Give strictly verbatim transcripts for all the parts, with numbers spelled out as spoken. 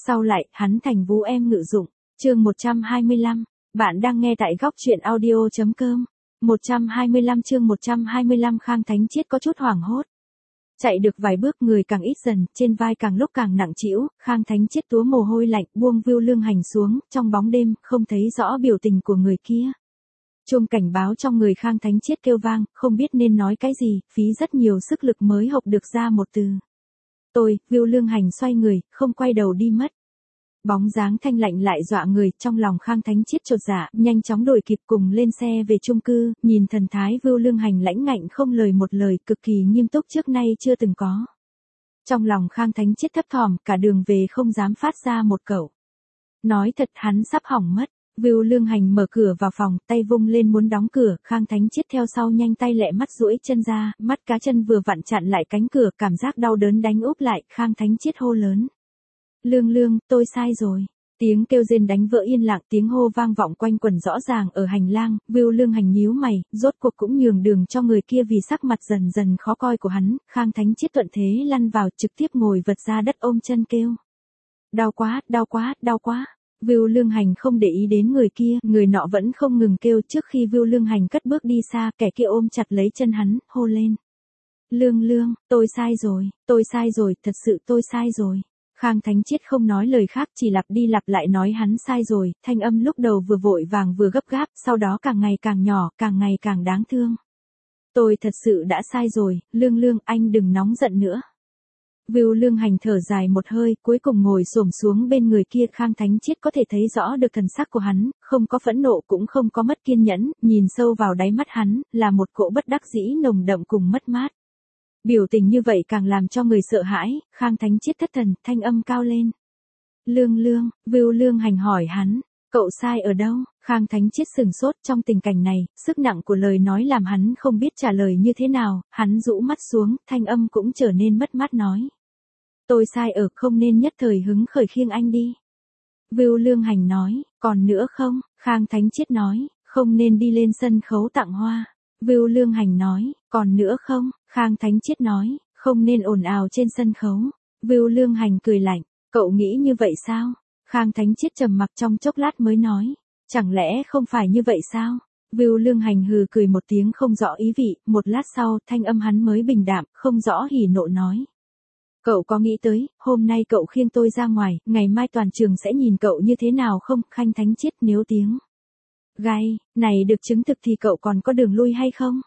Sau lại, hắn thành vú em ngự dụng. Chương một trăm hai mươi lăm, bạn đang nghe tại góc truyện audio chấm com. một trăm hai mươi lăm chương một trăm hai mươi lăm Khang Thánh Triết có chút hoảng hốt. Chạy được vài bước người càng ít dần, trên vai càng lúc càng nặng trĩu, Khang Thánh Triết túa mồ hôi lạnh, buông Vưu Lương Hành xuống, trong bóng đêm, không thấy rõ biểu tình của người kia. Chuông cảnh báo trong người Khang Thánh Triết kêu vang, không biết nên nói cái gì, phí rất nhiều sức lực mới học được ra một từ. Tôi, Vưu Lương Hành xoay người, không quay đầu đi mất. Bóng dáng thanh lạnh lại dọa người, trong lòng Khang Thánh Triết chột dạ, nhanh chóng đuổi kịp cùng lên xe về chung cư, nhìn thần thái Vưu Lương Hành lãnh ngạnh không lời một lời, cực kỳ nghiêm túc trước nay chưa từng có. Trong lòng Khang Thánh Triết thấp thỏm, cả đường về không dám phát ra một câu. Nói thật hắn sắp hỏng mất. Vưu Lương Hành mở cửa vào phòng, tay vung lên muốn đóng cửa, Khang Thánh Triết theo sau nhanh tay lẹ mắt duỗi chân ra, mắt cá chân vừa vặn chặn lại cánh cửa, cảm giác đau đớn đánh úp lại, Khang Thánh Triết hô lớn. Lương Lương, tôi sai rồi. Tiếng kêu rên đánh vỡ yên lặng, tiếng hô vang vọng quanh quẩn rõ ràng ở hành lang, Vưu Lương Hành nhíu mày, rốt cuộc cũng nhường đường cho người kia vì sắc mặt dần dần khó coi của hắn, Khang Thánh Triết thuận thế lăn vào trực tiếp ngồi vật ra đất ôm chân kêu. Đau quá, đau quá, đau quá. Vưu Lương Hành không để ý đến người kia, người nọ vẫn không ngừng kêu trước khi Vưu Lương Hành cất bước đi xa, kẻ kia ôm chặt lấy chân hắn, hô lên. Lương Lương, tôi sai rồi, tôi sai rồi, thật sự tôi sai rồi. Khang Thánh Triết không nói lời khác chỉ lặp đi lặp lại nói hắn sai rồi, thanh âm lúc đầu vừa vội vàng vừa gấp gáp, sau đó càng ngày càng nhỏ, càng ngày càng đáng thương. Tôi thật sự đã sai rồi, Lương Lương anh đừng nóng giận nữa. Vưu Lương Hành thở dài một hơi, cuối cùng ngồi xổm xuống bên người kia, Khang Thánh Triết có thể thấy rõ được thần sắc của hắn, không có phẫn nộ cũng không có mất kiên nhẫn, nhìn sâu vào đáy mắt hắn, là một cỗ bất đắc dĩ nồng đậm cùng mất mát. Biểu tình như vậy càng làm cho người sợ hãi, Khang Thánh Triết thất thần, thanh âm cao lên. Lương Lương, Vưu Lương Hành hỏi hắn, cậu sai ở đâu? Khang Thánh Triết sừng sốt trong tình cảnh này, sức nặng của lời nói làm hắn không biết trả lời như thế nào, hắn rũ mắt xuống, thanh âm cũng trở nên mất mát nói. Tôi sai ở không nên nhất thời hứng khởi khiêng anh đi. Vưu Lương Hành nói, còn nữa không? Khang Thánh Triết nói, không nên đi lên sân khấu tặng hoa. Vưu Lương Hành nói, còn nữa không? Khang Thánh Triết nói, không nên ồn ào trên sân khấu. Vưu Lương Hành cười lạnh, cậu nghĩ như vậy sao? Khang Thánh Triết trầm mặc trong chốc lát mới nói, chẳng lẽ không phải như vậy sao? Vưu Lương Hành hừ cười một tiếng không rõ ý vị, một lát sau thanh âm hắn mới bình đạm, không rõ hỉ nộ nói. Cậu có nghĩ tới, hôm nay cậu khiêng tôi ra ngoài, ngày mai toàn trường sẽ nhìn cậu như thế nào không? Khang Thánh Triết nếu tiếng gai, này được chứng thực thì cậu còn có đường lui hay không?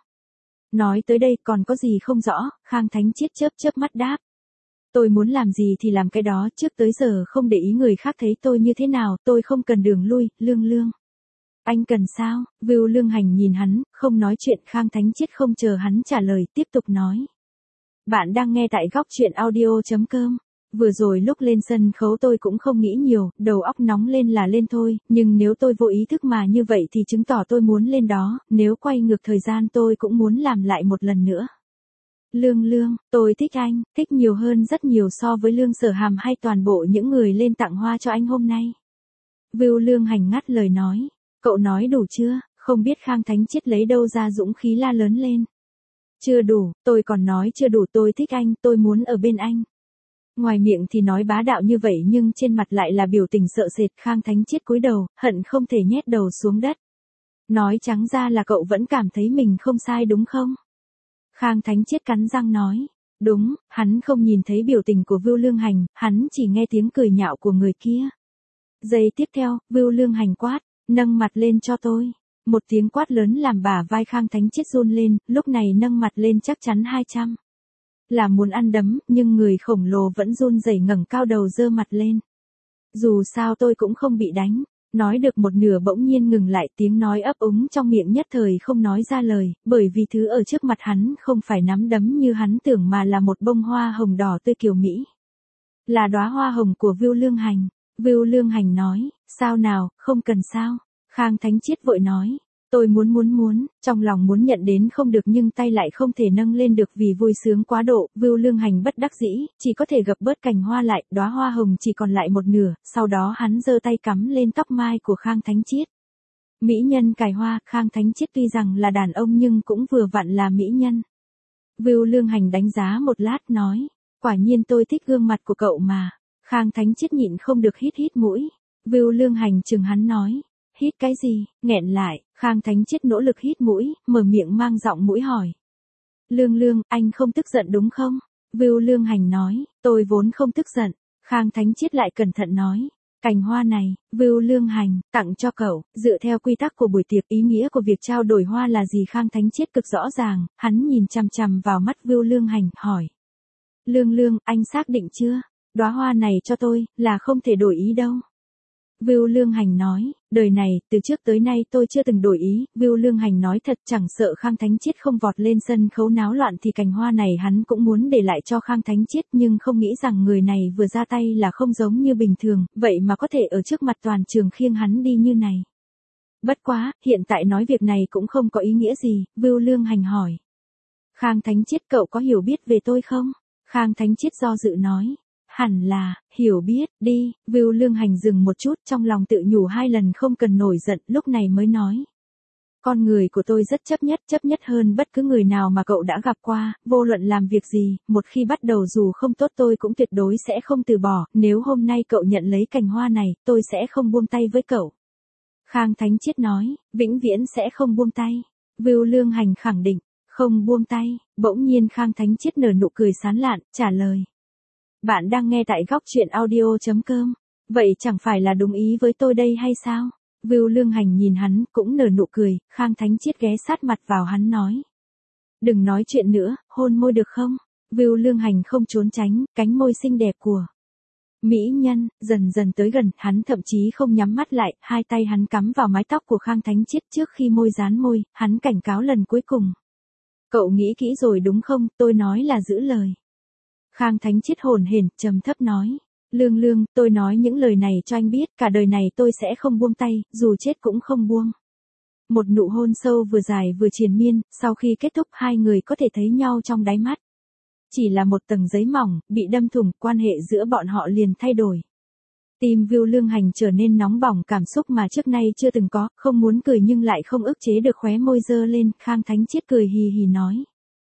Nói tới đây còn có gì không rõ, Khang Thánh Triết chớp chớp mắt đáp. Tôi muốn làm gì thì làm cái đó, trước tới giờ không để ý người khác thấy tôi như thế nào, tôi không cần đường lui, Lương Lương. Anh cần sao? Vưu Lương Hành nhìn hắn, không nói chuyện, Khang Thánh Triết không chờ hắn trả lời, tiếp tục nói. Bạn đang nghe tại góc truyện audio chấm com. Vừa rồi lúc lên sân khấu tôi cũng không nghĩ nhiều, đầu óc nóng lên là lên thôi, nhưng nếu tôi vô ý thức mà như vậy thì chứng tỏ tôi muốn lên đó, nếu quay ngược thời gian tôi cũng muốn làm lại một lần nữa. Lương Lương, tôi thích anh, thích nhiều hơn rất nhiều so với Lương Sở Hàm hay toàn bộ những người lên tặng hoa cho anh hôm nay. Vưu Lương Hành ngắt lời nói, cậu nói đủ chưa? Không biết Khang Thánh Triết lấy đâu ra dũng khí la lớn lên. Chưa đủ, tôi còn nói chưa đủ, tôi thích anh, tôi muốn ở bên anh. Ngoài miệng thì nói bá đạo như vậy nhưng trên mặt lại là biểu tình sợ sệt. Khang Thánh Triết cúi đầu, hận không thể nhét đầu xuống đất. Nói trắng ra là cậu vẫn cảm thấy mình không sai đúng không? Khang Thánh Triết cắn răng nói. Đúng, hắn không nhìn thấy biểu tình của Vưu Lương Hành, hắn chỉ nghe tiếng cười nhạo của người kia. Giây tiếp theo, Vưu Lương Hành quát, nâng mặt lên cho tôi. Một tiếng quát lớn làm bả vai Khang Thánh Triết run lên, lúc này nâng mặt lên chắc chắn hai trăm. Là muốn ăn đấm, nhưng người khổng lồ vẫn run rẩy ngẩng cao đầu dơ mặt lên. Dù sao tôi cũng không bị đánh. Nói được một nửa bỗng nhiên ngừng lại, tiếng nói ấp úng trong miệng nhất thời không nói ra lời, bởi vì thứ ở trước mặt hắn không phải nắm đấm như hắn tưởng mà là một bông hoa hồng đỏ tươi kiều mỹ. Là đóa hoa hồng của Vưu Lương Hành. Vưu Lương Hành nói, sao nào, không cần sao. Khang Thánh Triết vội nói, tôi muốn muốn muốn, trong lòng muốn nhận đến không được nhưng tay lại không thể nâng lên được vì vui sướng quá độ. Vưu Lương Hành bất đắc dĩ, chỉ có thể gập bớt cành hoa lại, đóa hoa hồng chỉ còn lại một nửa, sau đó hắn giơ tay cắm lên tóc mai của Khang Thánh Triết. Mỹ nhân cài hoa, Khang Thánh Triết tuy rằng là đàn ông nhưng cũng vừa vặn là mỹ nhân. Vưu Lương Hành đánh giá một lát nói, quả nhiên tôi thích gương mặt của cậu mà. Khang Thánh Chiết nhịn không được hít hít mũi. Vưu Lương Hành chừng hắn nói. Hít cái gì, nghẹn lại, Khang Thánh Chiết nỗ lực hít mũi, mở miệng mang giọng mũi hỏi. Lương Lương, anh không tức giận đúng không? Vưu Lương Hành nói, tôi vốn không tức giận. Khang Thánh Chiết lại cẩn thận nói. Cành hoa này, Vưu Lương Hành, tặng cho cậu, dựa theo quy tắc của buổi tiệc, ý nghĩa của việc trao đổi hoa là gì Khang Thánh Chiết cực rõ ràng, hắn nhìn chằm chằm vào mắt Vưu Lương Hành, hỏi. Lương Lương, anh xác định chưa? Đóa hoa này cho tôi, là không thể đổi ý đâu. Vưu Lương Hành nói, đời này, từ trước tới nay tôi chưa từng đổi ý, Vưu Lương Hành nói thật chẳng sợ Khang Thánh Chiết không vọt lên sân khấu náo loạn thì cành hoa này hắn cũng muốn để lại cho Khang Thánh Chiết nhưng không nghĩ rằng người này vừa ra tay là không giống như bình thường, vậy mà có thể ở trước mặt toàn trường khiêng hắn đi như này. Bất quá, hiện tại nói việc này cũng không có ý nghĩa gì, Vưu Lương Hành hỏi. Khang Thánh Chiết cậu có hiểu biết về tôi không? Khang Thánh Chiết do dự nói. Hẳn là, hiểu biết, đi, Vưu Lương Hành dừng một chút trong lòng tự nhủ hai lần không cần nổi giận, lúc này mới nói. Con người của tôi rất chấp nhất, chấp nhất hơn bất cứ người nào mà cậu đã gặp qua, vô luận làm việc gì, một khi bắt đầu dù không tốt tôi cũng tuyệt đối sẽ không từ bỏ, nếu hôm nay cậu nhận lấy cành hoa này, tôi sẽ không buông tay với cậu. Khang Thánh Chiết nói, vĩnh viễn sẽ không buông tay. Vưu Lương Hành khẳng định, không buông tay, bỗng nhiên Khang Thánh Chiết nở nụ cười sán lạn, trả lời. Bạn đang nghe tại góc truyện audio chấm com. Vậy chẳng phải là đúng ý với tôi đây hay sao? Vưu Lương Hành nhìn hắn, cũng nở nụ cười, Khang Thánh Chiết ghé sát mặt vào hắn nói. Đừng nói chuyện nữa, hôn môi được không? Vưu Lương Hành không trốn tránh, cánh môi xinh đẹp của mỹ nhân, dần dần tới gần, hắn thậm chí không nhắm mắt lại, hai tay hắn cắm vào mái tóc của Khang Thánh Chiết trước khi môi dán môi, hắn cảnh cáo lần cuối cùng. Cậu nghĩ kỹ rồi đúng không, tôi nói là giữ lời. Khang Thánh Chiết hồn hển, trầm thấp nói. Lương Lương, tôi nói những lời này cho anh biết, cả đời này tôi sẽ không buông tay, dù chết cũng không buông. Một nụ hôn sâu vừa dài vừa triền miên, sau khi kết thúc hai người có thể thấy nhau trong đáy mắt. Chỉ là một tầng giấy mỏng, bị đâm thủng, quan hệ giữa bọn họ liền thay đổi. Tim Vưu Lương Hành trở nên nóng bỏng cảm xúc mà trước nay chưa từng có, không muốn cười nhưng lại không ức chế được khóe môi dơ lên, Khang Thánh Chiết cười hì hì nói.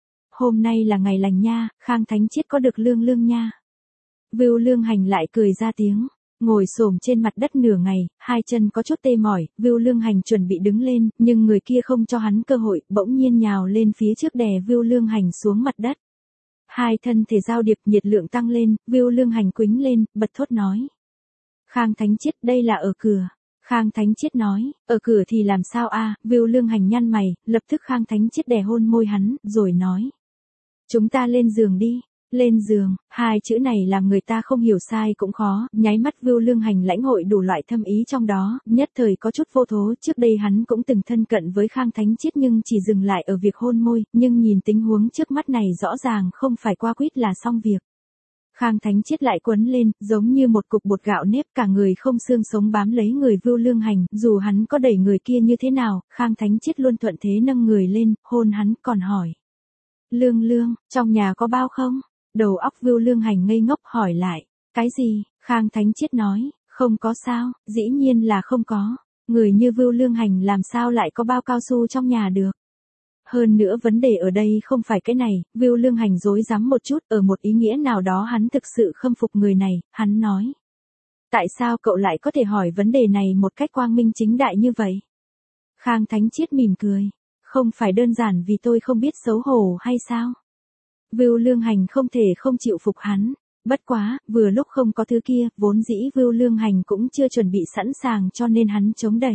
Hôm nay là ngày lành nha, Khang Thánh Chiết có được Lương Lương nha. Vưu Lương Hành lại cười ra tiếng, ngồi xổm trên mặt đất nửa ngày, hai chân có chút tê mỏi, Vưu Lương Hành chuẩn bị đứng lên, nhưng người kia không cho hắn cơ hội, bỗng nhiên nhào lên phía trước đè Vưu Lương Hành xuống mặt đất. Hai thân thể giao điệp, nhiệt lượng tăng lên, Vưu Lương Hành quĩnh lên, bật thốt nói. Khang Thánh Chiết, đây là ở cửa. Khang Thánh Chiết nói, ở cửa thì làm sao a? Vưu Lương Hành nhăn mày, lập tức Khang Thánh Chiết đè hôn môi hắn, rồi nói. Chúng ta lên giường đi. Lên giường, hai chữ này làm người ta không hiểu sai cũng khó, nháy mắt Vưu Lương Hành lãnh hội đủ loại thâm ý trong đó, nhất thời có chút vô thố, trước đây hắn cũng từng thân cận với Khang Thánh Chiết nhưng chỉ dừng lại ở việc hôn môi, nhưng nhìn tình huống trước mắt này rõ ràng không phải qua quýt là xong việc. Khang Thánh Chiết lại quấn lên, giống như một cục bột gạo nếp, cả người không xương sống bám lấy người Vưu Lương Hành, dù hắn có đẩy người kia như thế nào, Khang Thánh Chiết luôn thuận thế nâng người lên, hôn hắn, còn hỏi. Lương Lương, trong nhà có bao không? Đầu óc Vưu Lương Hành ngây ngốc hỏi lại. Cái gì? Khang Thánh Chiết nói, không có sao, dĩ nhiên là không có. Người như Vưu Lương Hành làm sao lại có bao cao su trong nhà được? Hơn nữa vấn đề ở đây không phải cái này, Vưu Lương Hành dối rắm một chút, ở một ý nghĩa nào đó hắn thực sự khâm phục người này, hắn nói. Tại sao cậu lại có thể hỏi vấn đề này một cách quang minh chính đại như vậy? Khang Thánh Chiết mỉm cười. Không phải đơn giản vì tôi không biết xấu hổ hay sao? Vưu Lương Hành không thể không chịu phục hắn. Bất quá, vừa lúc không có thứ kia, vốn dĩ Vưu Lương Hành cũng chưa chuẩn bị sẵn sàng cho nên hắn chống đẩy.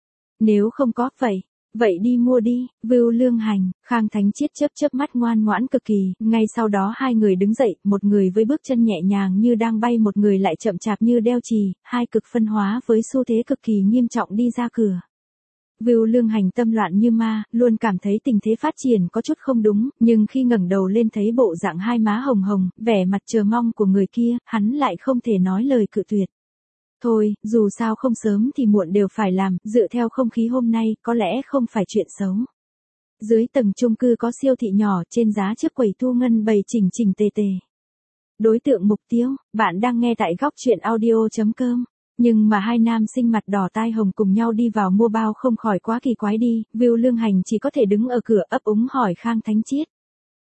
Nếu không có, vậy, vậy đi mua đi, Vưu Lương Hành, Khang Thánh Chiết chớp chớp mắt ngoan ngoãn cực kỳ, ngay sau đó hai người đứng dậy, một người với bước chân nhẹ nhàng như đang bay, một người lại chậm chạp như đeo chì, hai cực phân hóa với xu thế cực kỳ nghiêm trọng đi ra cửa. Vưu Lương Hành tâm loạn như ma, luôn cảm thấy tình thế phát triển có chút không đúng, nhưng khi ngẩng đầu lên thấy bộ dạng hai má hồng hồng, vẻ mặt chờ mong của người kia, hắn lại không thể nói lời cự tuyệt. Thôi, dù sao không sớm thì muộn đều phải làm, dựa theo không khí hôm nay, có lẽ không phải chuyện xấu. Dưới tầng chung cư có siêu thị nhỏ, trên giá trước quầy thu ngân bày chỉnh chỉnh tề tề. Đối tượng mục tiêu, bạn đang nghe tại góc truyện audio chấm com. Nhưng mà hai nam sinh mặt đỏ tai hồng cùng nhau đi vào mua bao không khỏi quá kỳ quái đi, Vưu Lương Hành chỉ có thể đứng ở cửa ấp úng hỏi Khang Thánh Chiết.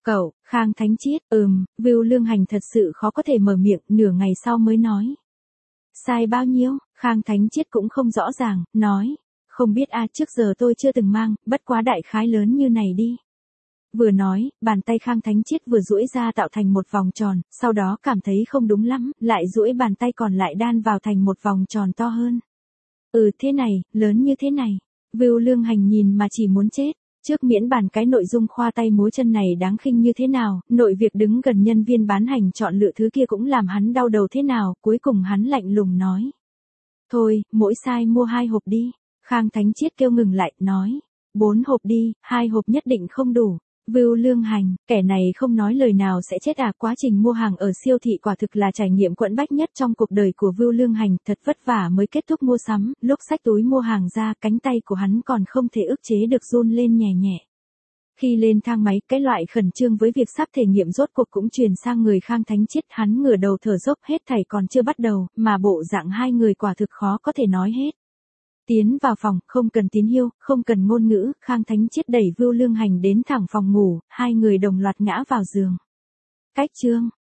Cậu, Khang Thánh Chiết, ừm, Vưu Lương Hành thật sự khó có thể mở miệng, nửa ngày sau mới nói. Sai bao nhiêu, Khang Thánh Chiết cũng không rõ ràng, nói. Không biết a trước giờ tôi chưa từng mang, bất quá đại khái lớn như này đi. Vừa nói, bàn tay Khang Thánh Chiết vừa duỗi ra tạo thành một vòng tròn, sau đó cảm thấy không đúng lắm, lại duỗi bàn tay còn lại đan vào thành một vòng tròn to hơn. Ừ thế này, lớn như thế này. Vưu Lương Hành nhìn mà chỉ muốn chết. Trước miễn bàn cái nội dung khoa tay múa chân này đáng khinh như thế nào, nội việc đứng gần nhân viên bán hành chọn lựa thứ kia cũng làm hắn đau đầu thế nào, cuối cùng hắn lạnh lùng nói. Thôi, mỗi sai mua hai hộp đi. Khang Thánh Chiết kêu ngừng lại, nói. Bốn hộp đi, hai hộp nhất định không đủ. Vưu Lương Hành, kẻ này không nói lời nào sẽ chết à, quá trình mua hàng ở siêu thị quả thực là trải nghiệm quẫn bách nhất trong cuộc đời của Vưu Lương Hành, thật vất vả mới kết thúc mua sắm, lúc xách túi mua hàng ra, cánh tay của hắn còn không thể ức chế được run lên nhẹ nhẹ. Khi lên thang máy, cái loại khẩn trương với việc sắp thể nghiệm rốt cuộc cũng truyền sang người Khang Thánh Chiết, hắn ngửa đầu thở dốc, hết thảy còn chưa bắt đầu, mà bộ dạng hai người quả thực khó có thể nói hết. Tiến vào phòng, không cần tín hiệu, không cần ngôn ngữ, Khang Thánh Chiết đẩy Vưu Lương Hành đến thẳng phòng ngủ, hai người đồng loạt ngã vào giường. Cách chương